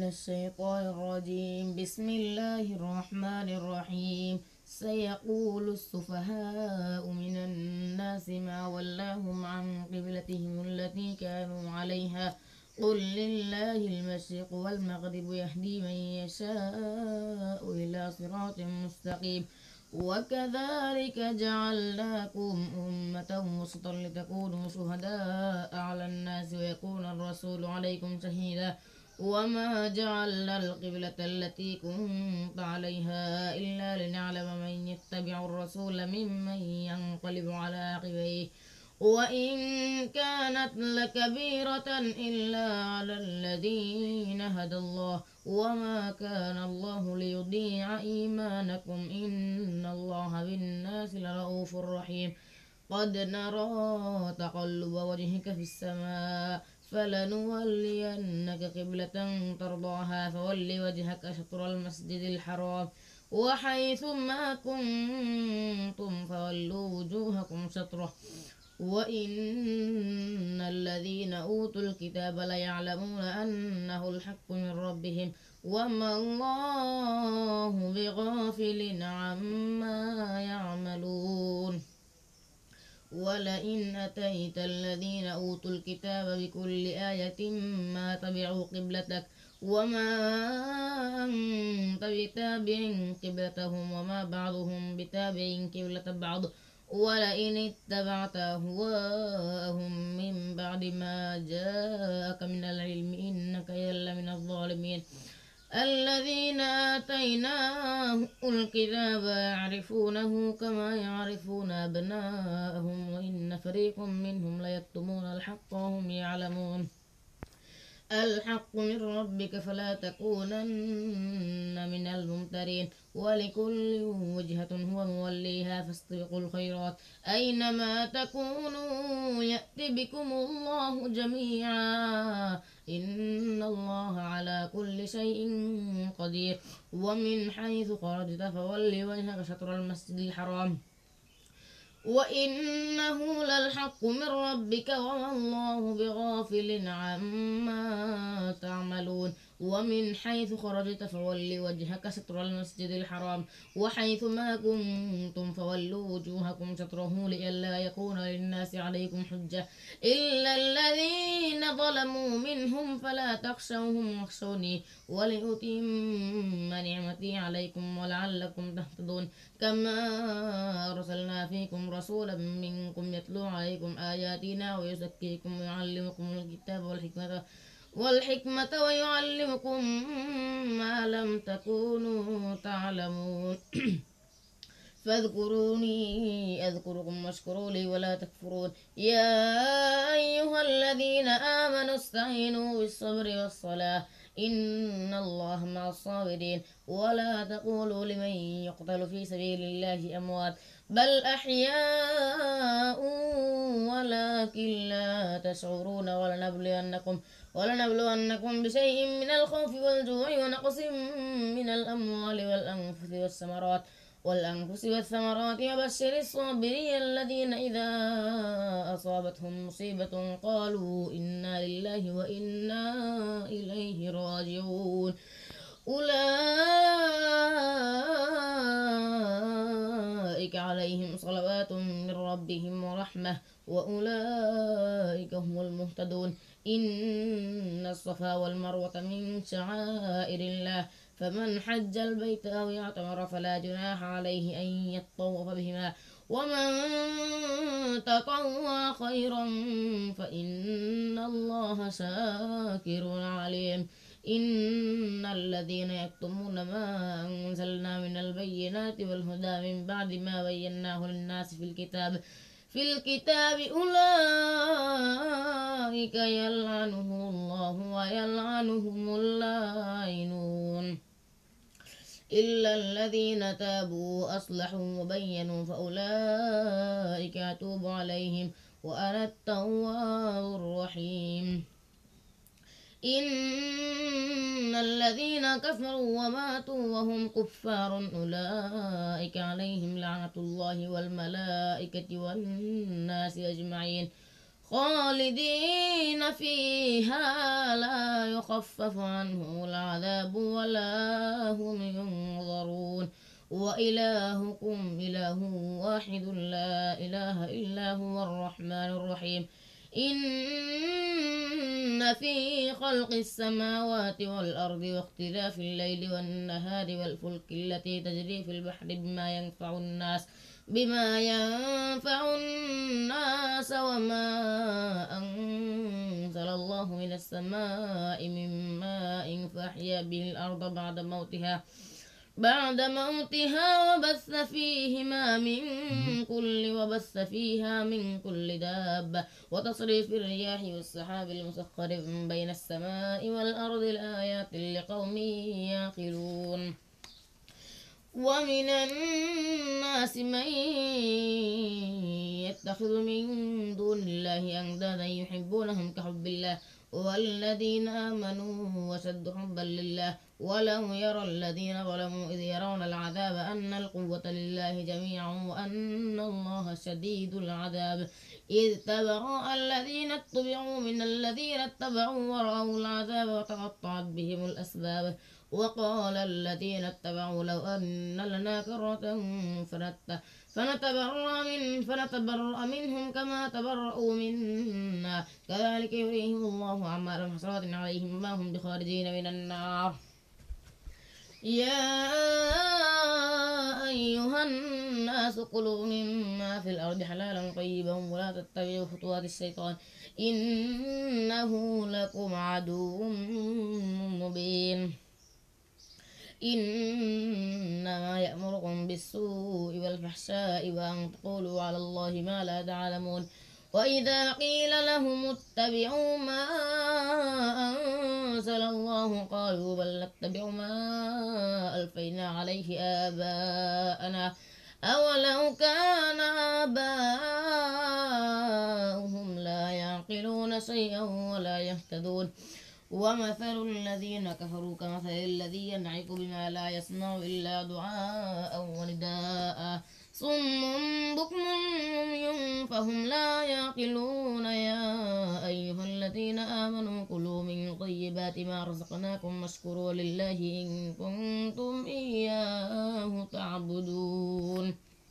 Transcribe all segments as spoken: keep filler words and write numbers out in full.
الشيطان الرجيم. بسم الله الرحمن الرحيم. سيقول السفهاء من الناس ما ولاهم عن قبلتهم التي كانوا عليها قل لله المشرق والمغرب يهدي من يشاء إلى صراط مستقيم. وكذلك جعلناكم أمة وسطا لتكونوا شهداء على الناس ويكون الرسول عليكم شهيدا وما جعلنا القبلة التي كنت عليها إلا لنعلم من يتبع الرسول ممن ينقلب على عقبيه وإن كانت لكبيرة إلا على الذين هدى الله وما كان الله ليضيع إيمانكم إن الله بالناس لرؤوف رحيم. قد نرى تقلب وجهك في السماء فلنولينك قبلة ترضاها فول وجهك شطر المسجد الحرام وحيث ما كنتم فولوا وجوهكم شطره وإن الذين أوتوا الكتاب ليعلمون أنه الحق من ربهم وما الله بغافل عما يعملون. ولئن أتيت الذين أوتوا الكتاب بكل آية ما تبعوا قبلتك وما أنت بتابع قبلتهم وما بعضهم بتابع قبلة بعض ولئن اتبعت أهواءهم من بعد ما جاءك من العلم إنك إذا من الظالمين. الذين آتيناهم الكتاب يعرفونه كما يعرفون أبناءهم وإن فريق منهم ليكتمون الحق وهم يعلمون. الحق من ربك فلا تكونن من الممترين ولكل وجهة هو موليها فاستبقوا الخيرات أينما تكونوا يأتي بكم الله جميعا إن الله على كل شيء قدير. ومن حيث خرجت فول وجهك شطر المسجد الحرام وإنه للحق من ربك وما الله بغافل عما تعملون. ومن حيث خرجت فول وجهك شطر المسجد الحرام وحيث ما كنتم فولوا وجوهكم شطره لئلا يكون للناس عليكم حجة إلا الذين ظلموا منهم فلا تخشوهم واخشوني ولأتم نعمتي عليكم ولعلكم تهتدون. كما أرسلنا فيكم رسولا منكم يتلو عليكم آياتنا ويزكيكم ويعلمكم الكتاب والحكمة والحكمة ويعلمكم ما لم تكونوا تعلمون. فاذكروني أذكركم واشكروا لي ولا تكفرون. يا أيها الذين آمنوا استعينوا بالصبر والصلاة إن الله مع الصابرين. ولا تقولوا لمن يقتل في سبيل الله أموات بل أحياء ولكن لا تشعرون. ولنبلونكم ولنبلونكم بشيء من الخوف والجوع ونقص من الأموال والأنفس والثمرات والأنفس والثمرات وبشر الصابرين الذين إذا أصابتهم مصيبة قالوا إنا لله وإنا إليه راجعون. أولئك عليهم صلوات من ربهم ورحمة وأولئك هم المهتدون. إن الصفا والمروة من شعائر الله فمن حج البيت أو اعتمر فلا جناح عليه أن يطوف بهما ومن تطوع خيرا فإن الله شاكر عليم. إن الذين يكتمون ما أنزلنا من البينات والهدى من بعد ما بيناه للناس في الكتاب في الكتاب أولئك يلعنهم الله ويلعنهم اللاعنون إلا الذين تابوا وأصلحوا وبينوا فأولئك أتوب عليهم وأنا التواب الرحيم. إن الذين كفروا وماتوا وهم كفار أولئك عليهم لعنة الله والملائكة والناس أجمعين خالدين فيها لا يخفف عنهم العذاب ولا هم ينظرون وإلهكم إله واحد لا إله إلا هو الرحمن الرحيم إن في خلق السماوات والأرض واختلاف الليل والنهار والفلك التي تجري في البحر بما ينفع الناس بما ينفع الناس وما أنزل الله من السماء من ماء فأحيا به الأرض بعد موتها بعد موتها وبث فيهما من كل وبث فيها من كل دابة وتصريف الرياح والسحاب المسخر بين السماء والأرض لآيات لقوم يعقلون ومن الناس من يتخذ من دون الله أندادا يحبونهم كحب الله والذين آمنوا وشد حبا لله ولو يرى الذين ظلموا إذ يرون العذاب أن القوة لله جميعا وأن الله شديد العذاب إذ تبرأ الذين اتبعوا من الذين اتبعوا ورأوا العذاب وتقطعت بهم الأسباب وقال الذين اتبعوا لو أن لنا كرة فنتبرأ من فنتبرأ منهم كما تبرأوا منا كذلك يريهم الله أعمالهم حسرات عليهم ما هم بخارجين من النار يا أيها الناس كلوا مما في الأرض حلالا طيبا ولا تتبعوا خطوات الشيطان إنه لكم عدو مبين إنما يأمركم بالسوء والفحشاء وأن تقولوا على الله ما لا تعلمون وإذا قيل لهم اتبعوا ما أنزل الله قالوا بل نتبع ما ألفينا عليه آباءنا أولو كان آباؤهم لا يعقلون شيئا ولا يهتدون ومثل الذين كفروا كمثل الذي ينعق بما لا يسمع إلا دعاء ونداء صم بكم عمي فهم لا يعقلون يا أيها الذين آمنوا كلوا من طيبات ما رزقناكم واشكروا لله إن كنتم إياه تعبدون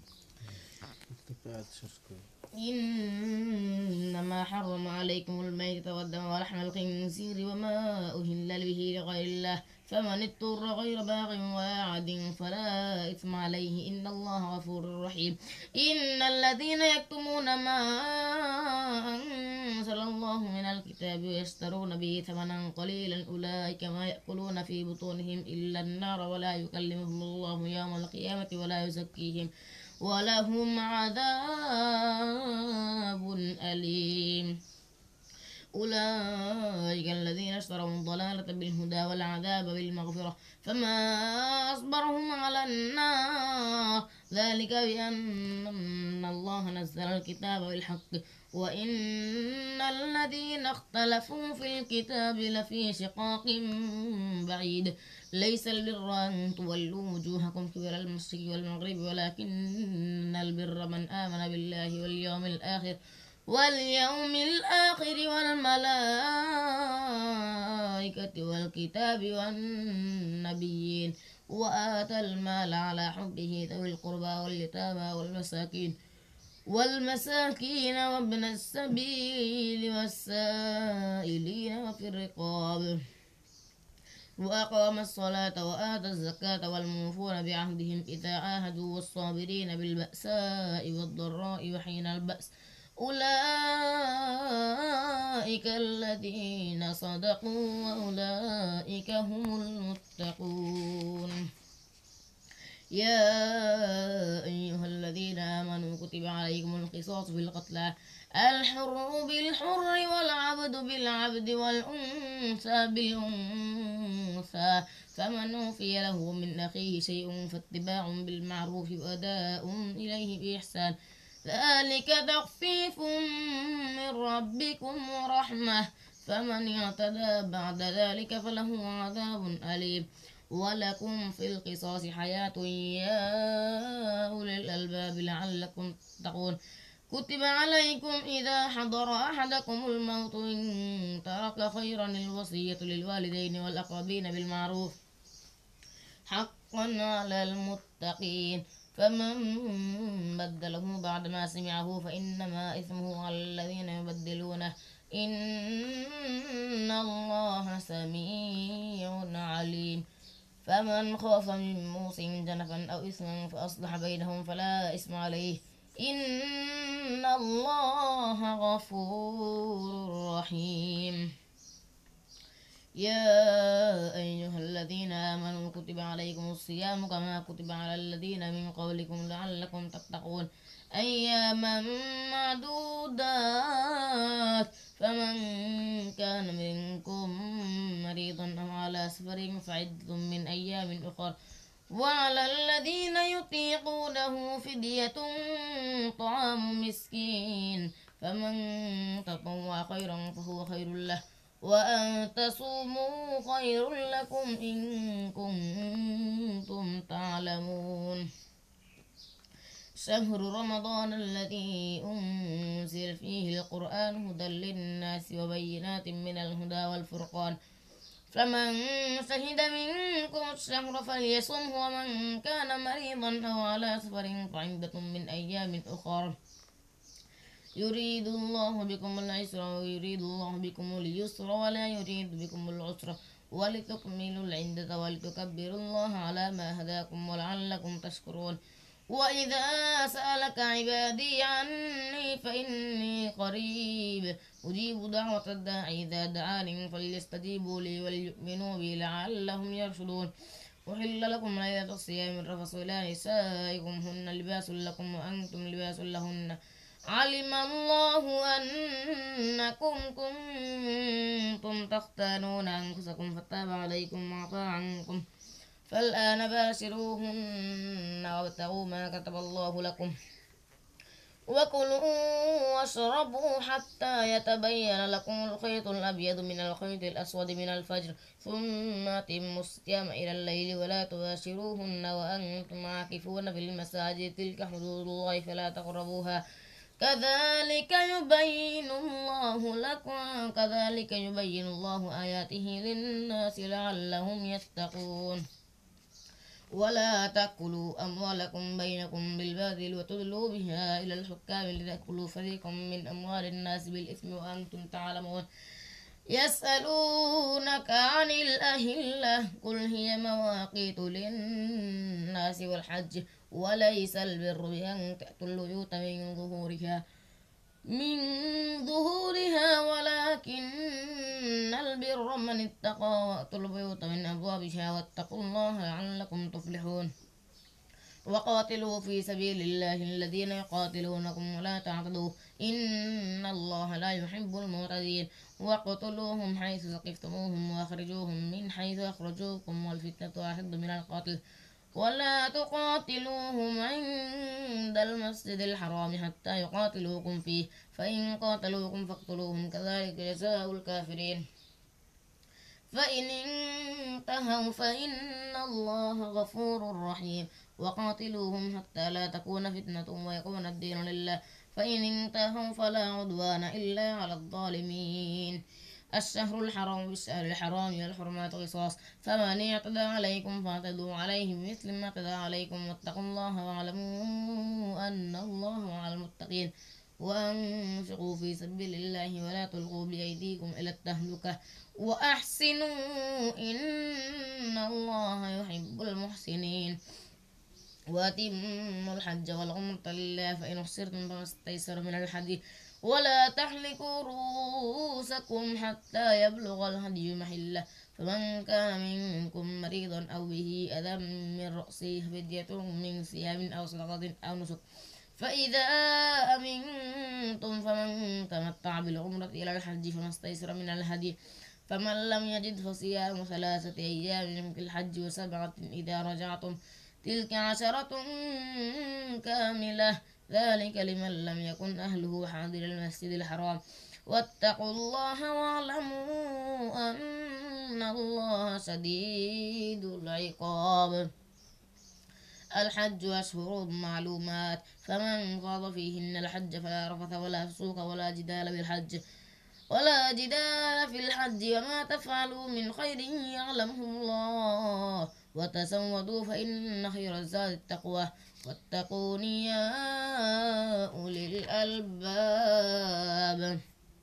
إنما حرم عليكم الميتة والدم ولحم الخنزير وما أهل به لغير الله فمن اضطر غير باغ ولا عاد فلا إثم عليه إن الله غفور رحيم إن الذين يكتمون ما أنزل الله من الكتاب ويشترون به ثمنا قليلا أولئك ما يأكلون في بطونهم إلا النار ولا يكلمهم الله يوم القيامة ولا يزكيهم ولهم عذاب أليم أولئك الذين اشتروا الضلالة بالهدى والعذاب بالمغفرة فما أصبرهم على النار ذلك بأن الله نزل الكتاب بالحق وإن الذين اختلفوا في الكتاب لفي شقاق بعيد ليس البر أن تولوا وجوهكم قبل المشرق والمغرب ولكن البر من آمن بالله واليوم الآخر واليوم الآخر والملائكة والكتاب والنبيين وآتى المال على حبه ذوي القربى واليتامى والمساكين والمساكين وابن السبيل والسائلين وفي الرقاب وأقام الصلاة وآتى الزكاة والموفون بعهدهم إذا عاهدوا والصابرين بالبأساء والضراء وحين البأس أولئك الذين صدقوا وأولئك هم المتقون يا أيها الذين آمنوا كتب عليكم القصاص في القتلى الحر بالحر والعبد بالعبد والأنثى بالأنثى فمن أوفي له من أخيه شيء فاتباع بالمعروف وأداء إليه بإحسان ذلك تخفيف من ربكم ورحمة فمن اعتدى بعد ذلك فله عذاب أليم ولكم في القصاص حياة يا أولي الألباب لعلكم تتقون كتب عليكم إذا حضر أحدكم الموت إن ترك خيرا الوصية للوالدين والأقربين بالمعروف حقا على المتقين فمن بدله بعد ما سمعه فإنما إثمه على الذين يبدلونه إن الله سميع عليم فمن خاف من موص جنفا أو إثما فأصلح بينهم فلا إثم عليه إن الله غفور رحيم يا أيها الذين آمنوا كتب عليكم الصيام كما كتب على الذين من قبلكم لعلكم تتقون أياما معدودات فمن كان منكم مريضا أو على سفر فعدة من أيام أخر وعلى الذين يطيقونه فدية طعام مسكين فمن تطوع خيرا فهو خير له وأن تصوموا خير لكم إن كنتم تعلمون شهر رمضان الذي أنزل فيه القرآن هدى للناس وبينات من الهدى والفرقان فمن شهد منكم الشهر فليصمه ومن كان مريضا أو على سفر فعدة من أيام أخر يريد الله بكم العسر ويريد الله بكم اليسر ولا يريد بكم العسر ولتكملوا العدة ولتكبروا الله على ما هداكم ولعلكم تشكرون وإذا سألك عبادي عني فإني قريب أجيب دعوة الداعي إذا دعاني فليستجيبوا لي وليؤمنوا بي لعلهم يرشدون أحل لكم ليلة الصيام الرفث إلى نسائكم هن لباس لكم وأنتم لباس لهن علم الله أنكم كنتم تختانون أنفسكم فتاب عليكم وعفى عنكم فالآن باشروهن وابتغوا ما كتب الله لكم وكلوا واشربوا حتى يتبين لكم الخيط الأبيض من الخيط الأسود من الفجر ثم أتموا الصيام إلى الليل ولا تباشروهن وأنتم عاكفون في المساجد تلك حدود الله فلا تقربوها كذلك يبين الله لكم كذلك يبين الله آياته للناس لعلهم يتقون ولا تأكلوا أموالكم بينكم بالباطل وتدلوا بها إلى الحكام لتأكلوا فريقا من أموال الناس بالإثم وأنتم تعلمون يسألونك عن الأهلة قل هي مواقيت للناس والحج وليس البر بأن تأتوا البيوت من ظهورها من ظهورها ولكن البر من اتقى وأتوا البيوت من أبوابها واتقوا الله لعلكم تفلحون وقاتلوا في سبيل الله الذين يقاتلونكم ولا تعتدوا إن الله لا يحب المعتدين واقتلوهم حيث ثقفتموهم وأخرجوهم من حيث أخرجوكم والفتنة أشد من القتل ولا تقاتلوهم عند المسجد الحرام حتى يقاتلوكم فيه فإن قاتلوكم فاقتلوهم كذلك جزاء الكافرين فإن انتهوا فإن الله غفور رحيم وقاتلوهم حتى لا تكون فتنة ويكون الدين لله فإن انتهوا فلا عدوان إلا على الظالمين الشهر الحرام بالشهر الحرام والحرمات قصاص فمن اعتدى عليكم فاعتدوا عليه بمثل ما اعتدى عليكم واتقوا الله واعلموا أن الله مع المتقين وأنفقوا في سبيل الله ولا تلقوا بأيديكم إلى التهلكة وأحسنوا إن الله يحب المحسنين وأتموا الحج والعمرة لله فإن أحصرتم فما استيسر من الحديث ولا تحلقوا رؤوسكم حتى يبلغ الهدي محله فمن كان منكم مريضا أو به أذى من رأسه فدية من صيام أو صدقة أو نسك فإذا أمنتم فمن تمتع بالعمرة إلى الحج فما استيسر من الهدي فمن لم يجد فصيام ثلاثة أيام في الحج وسبعة إذا رجعتم تلك عشرة كاملة ذلك لمن لم يكن أهله حاضر المسجد الحرام واتقوا الله واعلموا أن الله شديد العقاب الحج أشهر معلومات فمن فرض فيهن الحج فلا رفث ولا فسوق ولا جدال بالحج ولا جدال في الحج وما تفعلوا من خير يعلمه الله وتزودوا فإن خير الزاد التقوى واتقون يا أولي الألباب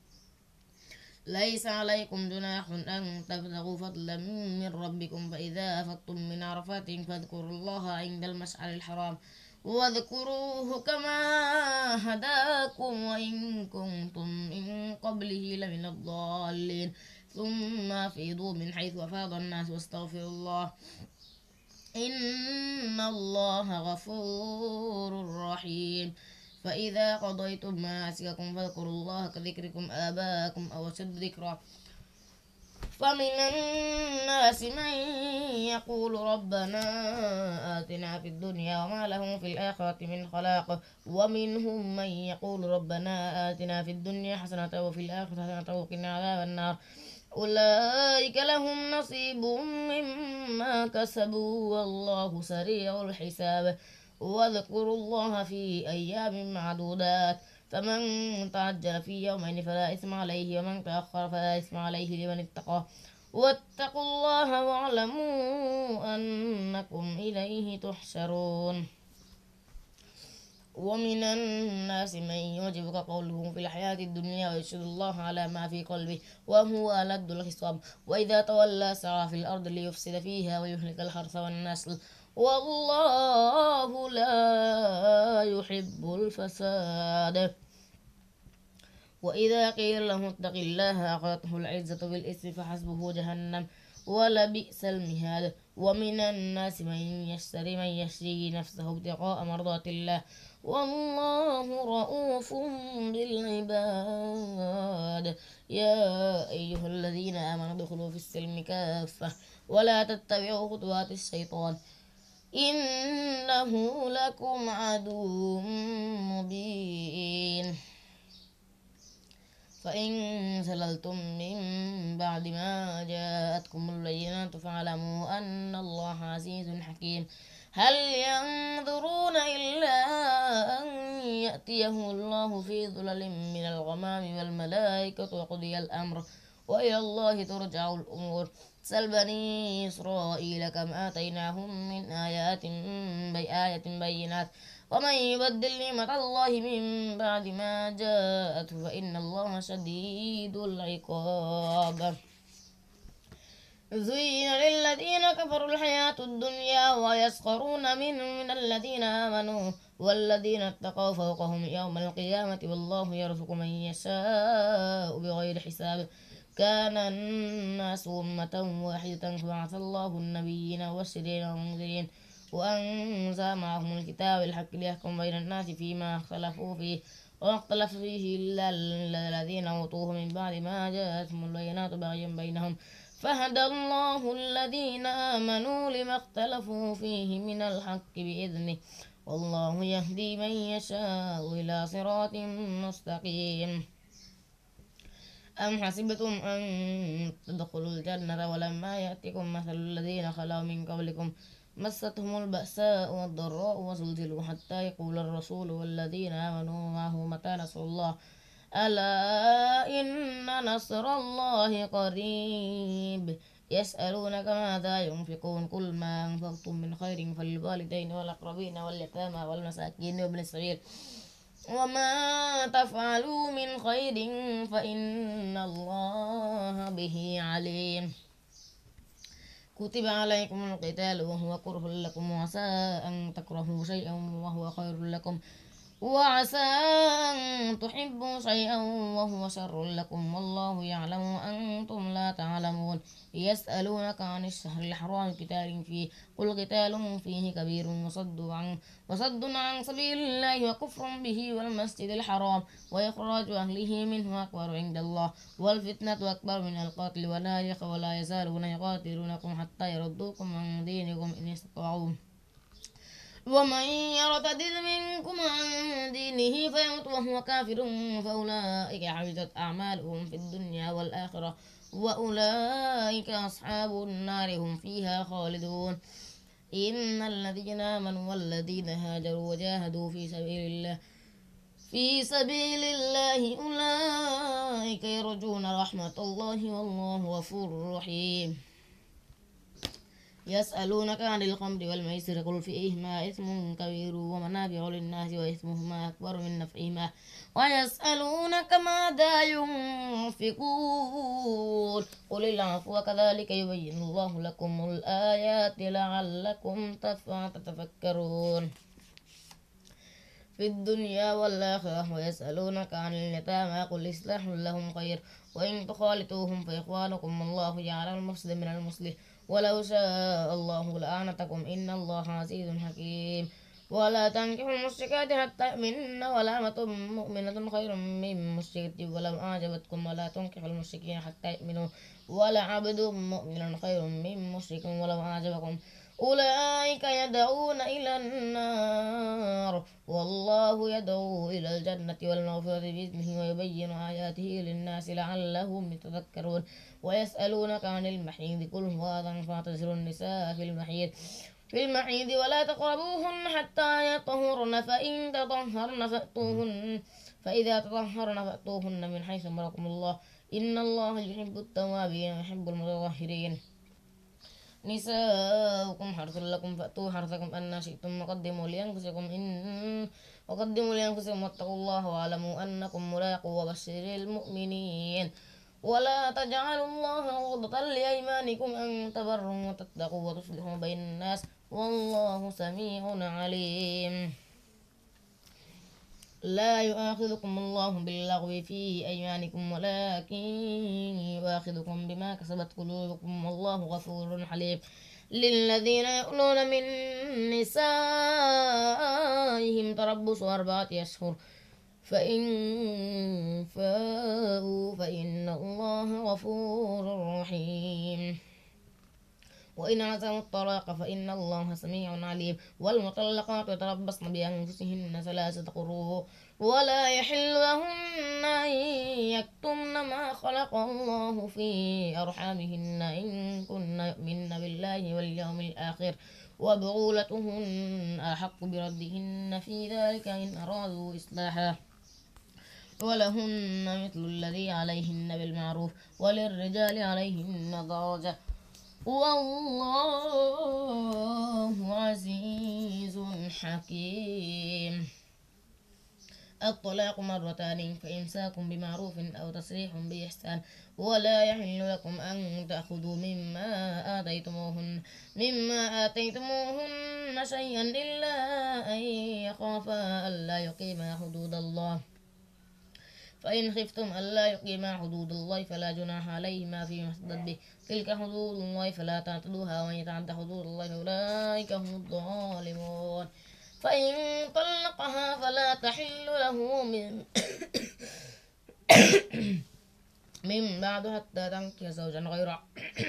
ليس عليكم جناح أن تبتغوا فضلا من ربكم فإذا أفضتم من عرفات فاذكروا الله عند المشعر الحرام واذكروه كما هداكم وإن كنتم من قبله لمن الضالين ثم أفيضوا من حيث أفاض الناس واستغفروا الله إن الله غفور رحيم فإذا قضيتم مناسككم فاذكروا الله كذكركم آباءكم أو أشد ذكرا فمن الناس من يقول ربنا آتنا في الدنيا وما له في الآخرة من خلاق ومنهم من يقول ربنا آتنا في الدنيا حسنة وفي الآخرة حسنة وقنا عذاب النار أولئك لهم نصيب مما كسبوا والله سريع الحساب واذكروا الله في أيام معدودات فمن تعجل في يومين فلا إثم عليه ومن تأخر فلا إثم عليه لمن اتقى واتقوا الله واعلموا أنكم إليه تحشرون ومن الناس من يعجبك قوله في الحياة الدنيا ويشهد الله على ما في قلبه وهو ألد الخصام وإذا تولى سعى في الأرض ليفسد فيها ويهلك الحرث والنسل والله لا يحب الفساد وإذا قيل له اتق الله أخذته العزة بالإثم فحسبه جهنم ولبئس المهاد ومن الناس من يشتري من يشري نفسه ابتغاء مرضات الله والله رؤوف بالعباد يا أيها الذين آمنوا ادخلوا في السلم كافة ولا تتبعوا خطوات الشيطان إنه لكم عدو مبين فإن زللتم من بعد ما جاءتكم البينات فاعلموا أن الله عزيز حكيم هل ينظرون إلا أن يأتيهم الله في ظلل من الغمام والملائكة وقضي الأمر وإلى الله ترجع الأمور سل بني إسرائيل كم آتيناهم من آيات بآية بينات ومن يبدل نعمة الله من بعد ما جاءته فإن الله شديد العقاب زين للذين كفروا الحياة الدنيا ويسخرون منهم من الذين آمنوا والذين اتقوا فوقهم يوم القيامة والله يرزق من يشاء بغير حساب كان الناس أمة واحدة فبعث الله النبيين والمبشرين والمنذرين وأنزل معهم الكتاب الحق ليحكم بين الناس فيما اختلفوا فيه وما اختلف فيه إلا الذين أوتوه من بعد ما جاءتهم البينات بغيا بينهم فهدى الله الذين آمنوا لما اختلفوا فيه من الحق بإذنه والله يهدي من يشاء إلى صراط مستقيم أم حسبتم أن تدخلوا الجنة ولما يأتكم مثل الذين خلوا من قبلكم مستهم البأساء والضراء وزلزلوا حتى يقول الرسول والذين آمنوا معه متى نصر الله ألا إن نصر الله قريب يسألونك ماذا ينفقون قل ما أنفقتم من خير فللوالدين والأقربين واليتامى والمساكين وابن السبيل وما تفعلوا من خير فإن الله به عليم كتب عليكم القتال وهو كره لكم وعسى أن تكرهوا شيئا وهو خير لكم وعسى أن تحبوا شيئا وهو شر لكم والله يعلم وأنتم لا تعلمون يسألونك عن الشهر الحرام قتال فيه قل قتال فيه كبير وصد عن وصد عن سبيل الله وكفر به والمسجد الحرام وإخراج أهله منه أكبر عند الله والفتنة أكبر من القتل ولا يخ ولا يزالون يقاتلونكم حتى يردوكم عن دينكم إن استطاعوا ومن يرتد منكم عن دينه فيمت وهو كافر فأولئك حبطت أعمالهم في الدنيا والآخرة وأولئك أصحاب النار هم فيها خالدون إن الذين آمنوا والذين هاجروا وجاهدوا في سبيل الله في سبيل الله أولئك يرجون رحمة الله والله غفور رحيم. يسألونك عن الخمر والميسر قل فيهما إثم كبير ومنافع للناس وإثمهما أكبر من نفعهما ويسألونك ماذا ينفقون قل العفو كذلك يبين الله لكم الآيات لعلكم تتفكرون في الدنيا والآخرة. ويسألونك عن اليتامى قل إصلاح لهم خير وإن تخالطوهم فإخوانكم الله جعل المفسد من المصلح ولو شاء الله لأعنتكم إن الله عزيز حكيم. ولا تنكحوا المشركات حتى يؤمنن ولا أمة مؤمنة خير من مشركة ولو أعجبتكم ولا تنكحوا المشركين حتى يؤمنوا ولا عبد مؤمن خير من مشرك ولو أعجبكم أولئك يدعون إلى النار والله يدعو إلى الجنة والمغفرة بإذنه ويبين آياته للناس لعلهم يتذكرون. ويسألونك عن المحيض قل هو أذى فاعتزلوا النساء في المحيض في المحيض ولا تقربوهن حتى يطهرن فإن تطهرن فأتوهن فإذا تطهرن فأتوهن من حيث أمركم الله إن الله يحب التوابين ويحب المتطهرين. نساؤكم حرث لكم فأتوا حرثكم أن شئتم وقدموا لأنفسكم إن وقدموا لأنفسكم واتقوا الله واعلموا أنكم ملاقوه وبشر المؤمنين. ولا تجعلوا الله عرضة لأيمانكم أن تبروا وتتقوا وتصلحوا بين الناس والله سميع عليم. لا يؤاخذكم الله باللغو في أيمانكم ولكن يؤاخذكم بما كسبت قلوبكم والله غفور حليم. للذين يؤلون من نسائهم تربص أربعة أشهر فإن فاءوا فإن الله غفور رحيم. وإن عزموا الطلاق فإن الله سميع عليم. والمطلقات يتربصن بأنفسهن ثلاثة قروء ولا يحل لهن أن يكتمن ما خلق الله في أرحامهن إن كن يؤمن بالله واليوم الآخر وبعولتهن أحق بردهن في ذلك إن أرادوا إصلاحا ولهن مثل الذي عليهن بالمعروف وللرجال عليهن درجة والله عزيز حكيم. الطلاق مرتان فإمساك بمعروف أو تسريح بإحسان ولا يحل لكم أن تأخذوا مما آتيتموهن مما آتيتموهن شيئا إلا أن يخافا ألا يقيما حدود الله فإن خفتم ألا يقيما حدود الله فلا جناح عليهما فيما افتدت به تلك حدود الله فلا تعتدوها ومن يتعد حدود الله فأولئك هم الظالمون. فإن طلقها فلا تحل له من من بعد حتى تنكح زوجا غيره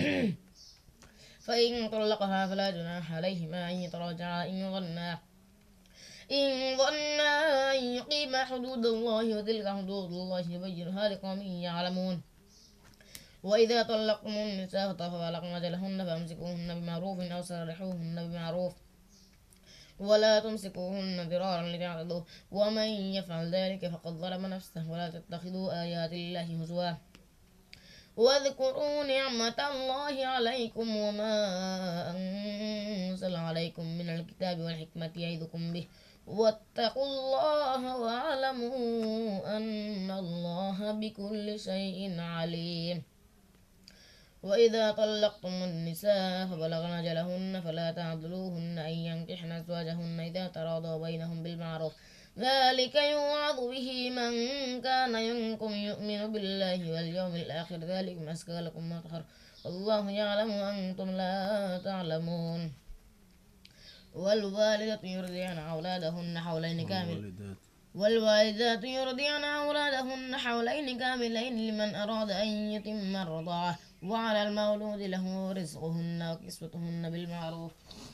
فإن طلقها فلا جناح عليهما أن يتراجعا إن ظنا إن ظنا أن يقيما حدود الله وتلك حدود الله يبينها لقوم يعلمون. وإذا طلقتم النساء فبلغن أجلهن فأمسكوهن بمعروف أو سرحوهن بمعروف ولا تمسكوهن ضرارا لتعتدوا ومن يفعل ذلك فقد ظلم نفسه ولا تتخذوا آيات الله هزوا واذكروا نعمة الله عليكم وما أنزل عليكم من الكتاب والحكمة يعظكم به واتقوا الله واعلموا أن الله بكل شيء عليم. وإذا طلقتم النساء فبلغن أجلهن فلا تعضلوهن أن ينكحن أزواجهن إذا تراضوا بينهم بالمعروف ذلك يوعظ به من كان منكم يؤمن بالله واليوم الآخر ذلك أزكى لكم وأطهر والله يعلم وأنتم لا تعلمون. والوالدة يرضعن أولادهن حولين كامل والوالدات يرضعن أولادهن حولين كاملين لمن أراد أن يتم الرضاعة وعلى المولود له رزقهن وكسوتهن بالمعروف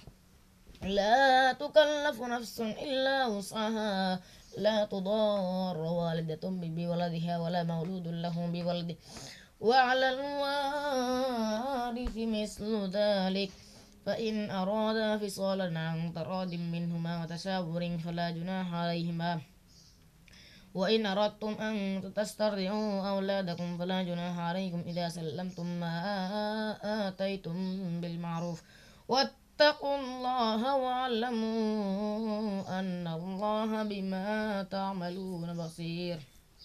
لا تكلف نفس إلا وسعها لا تضار والدة بولدها ولا مولود له بولده وعلى الوارث مثل ذلك فإن أرادا فصالا عن تراض منهما وتشاور فلا جناح عليهما وإن أردتم أن تسترضعوا أولادكم فلا جناح عليكم إذا سلمتم ما آتيتم بالمعروف واتقوا الله واعلموا أن الله بما تعملون بصير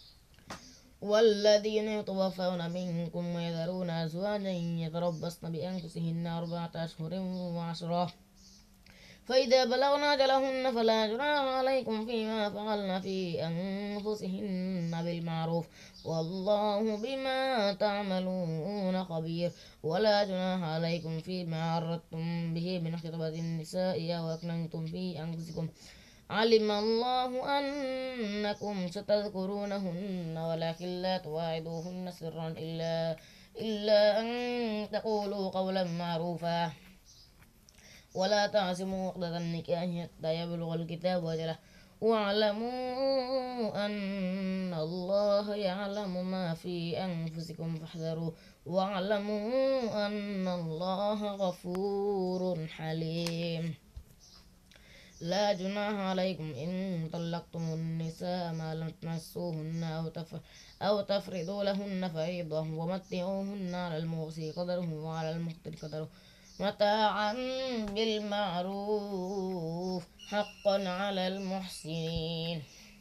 والذين يتوفون منكم ويذرون أزواجا يتربصن بأنفسهن أربعة أشهر وعشرة فإذا بلغن أجلهن فلا جناح عليكم فيما فعلن في أنفسهن بالمعروف والله بما تعملون خبير ولا جناح عليكم فيما عرضتم به من خطبة النساء أو أكننتم في أنفسكم علم الله أنكم ستذكرونهن ولكن لا تواعدوهن سرا إلا إلا أن تقولوا قولا معروفا ولا تعزموا عقدة النكاح حتى يبلغ الكتاب أجله واعلموا أن الله يعلم ما في أنفسكم فاحذروا واعلموا أن الله غفور حليم لا جناح عليكم إن طلقتم النساء ما لم تمسوهن أو, تف... أو تفرضوا لهن فريضة ومتعوهن على الموسي قدره وعلى المقتر قدره متاعا بالمعروف حقا على المحسنين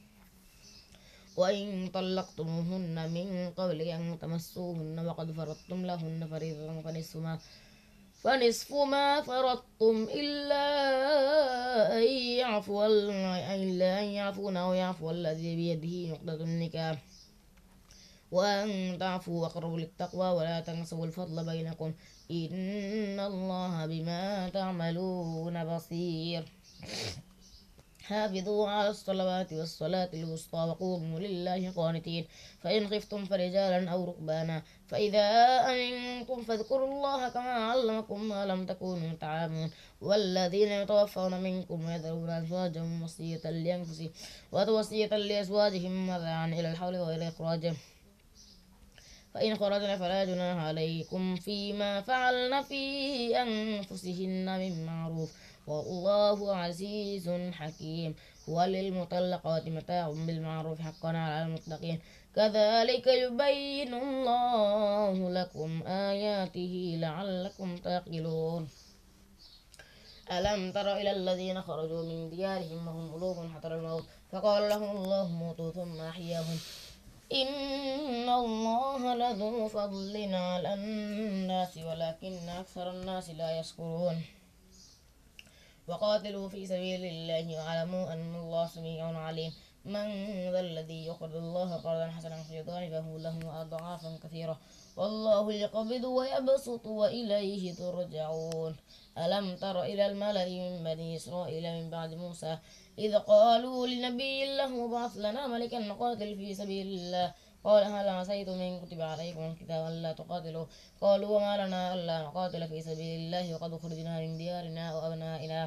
وإن طلقتموهن من قبل أن تمسوهن وقد فرضتم لهن فريضة فنصف ما فنصف ما فرضتم إلا أن يعفو إلا أن يعفون أو يعفو الذي بيده عقدة النكاح وأن تعفوا أقرب للتقوى ولا تنسوا الفضل بينكم إن الله بما تعملون بصير حافظوا على الصلوات والصلاة الوسطى وقوموا لله قانتين فإن خفتم فرجالا أو ركبانا فإذا أمنتم فاذكروا الله كما علمكم ما لم تكونوا تعلمون والذين يتوفون منكم ويذرون أزواجا وصية لأنفسهم ووصية لأزواجهم متاعا إلى الحول غير إخراج فإن خرجن فلا جناح عليكم فيما فعلن في أنفسهن من معروف والله عزيز حكيم وللمطلقات متاع بالمعروف حقا على المتقين كذلك يبين الله لكم آياته لعلكم تعقلون ألم تر إلى الذين خرجوا من ديارهم وهم ألوف حذر الموت فقال لهم الله موتوا ثم أحياهم إن الله لذو فضل على الناس ولكن أكثر الناس لا يشكرون وقاتلوا في سبيل الله واعلموا أن الله سميع عليم من ذا الذي يقرض الله قرضا حسنا فيضاعفه له أضعافا كثيرة والله يقبض ويبسط وإليه ترجعون ألم تر إلى الملأ من بني إسرائيل من بعد موسى إذ قالوا لنبي له ابعث لنا ملكا نقاتل في سبيل الله قال هل عسيتم إن كتب عليكم القتال ألا تقاتلوا قالوا وما لنا ألا نقاتل في سبيل الله وقد خرجنا من ديارنا وأبنائنا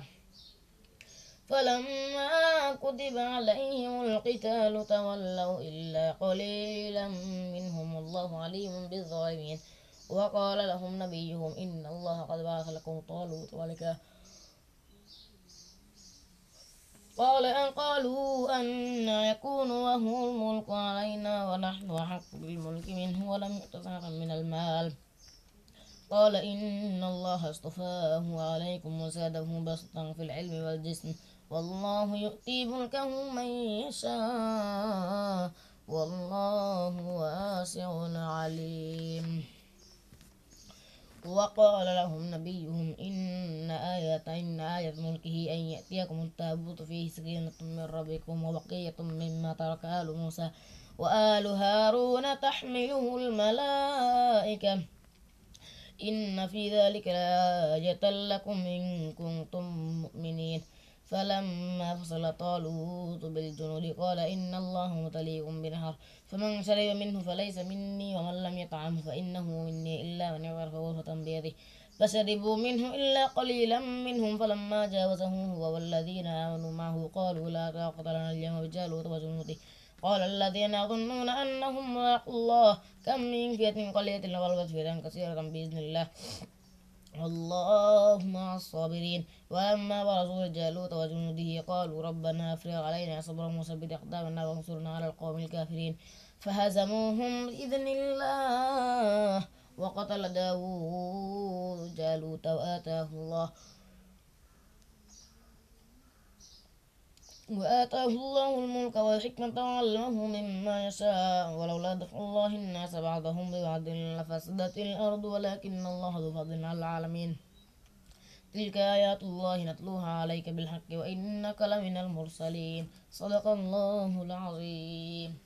فلما كتب عليهم القتال تولوا إلا قليلا منهم الله عليم بالظالمين وقال لهم نبيهم إن الله قد بعث لكم طالوت ملكا قال أن قالوا أن يكون وهو الملك علينا ونحن أحق بالملك منه ولم يؤت سعة من المال قال إن الله اصطفاه عليكم وزاده بسطا في العلم والجسم والله يؤتي ملكه من يشاء والله واسع عليم وقال لهم نبيهم إن آية إن آية ملكه أن يأتيكم التابوت فيه سكينة من ربكم وبقية مما ترك آل موسى وآل هارون تحمله الملائكة إن في ذلك لآية لكم إن كنتم مؤمنين فلما فصل طالوت بالجنود قال إن الله مبتليكم بنهر فمن شرب منه فليس مني ومن لم يطعمه فإنه مني إلا من يغرف غرفة بيده فشربوا منه إلا قليلا منهم فلما جاوزه هو والذين آمنوا معه قالوا لا طاقة لنا اليوم بجالوت وجنوده قال الذين يظنون أنهم ملاقو الله كم من فئة قليلة غلبت فئة كثيرة بإذن الله والله مع الصابرين. ولما برزوا جالوت وجنوده قالوا ربنا افرغ علينا صبرا وثبت أقدامنا وانصرنا على القوم الكافرين فهزموهم بإذن الله وقتل داود جالوت وآتاه الله وآتاه الله الملك والحكمة وعلمه مما يشاء ولولا دفع الله الناس بعضهم ببعض لفسدت الأرض ولكن الله ذو فضل على العالمين تلك آيات الله نتلوها عليك بالحق وإنك لمن المرسلين صدق الله العظيم.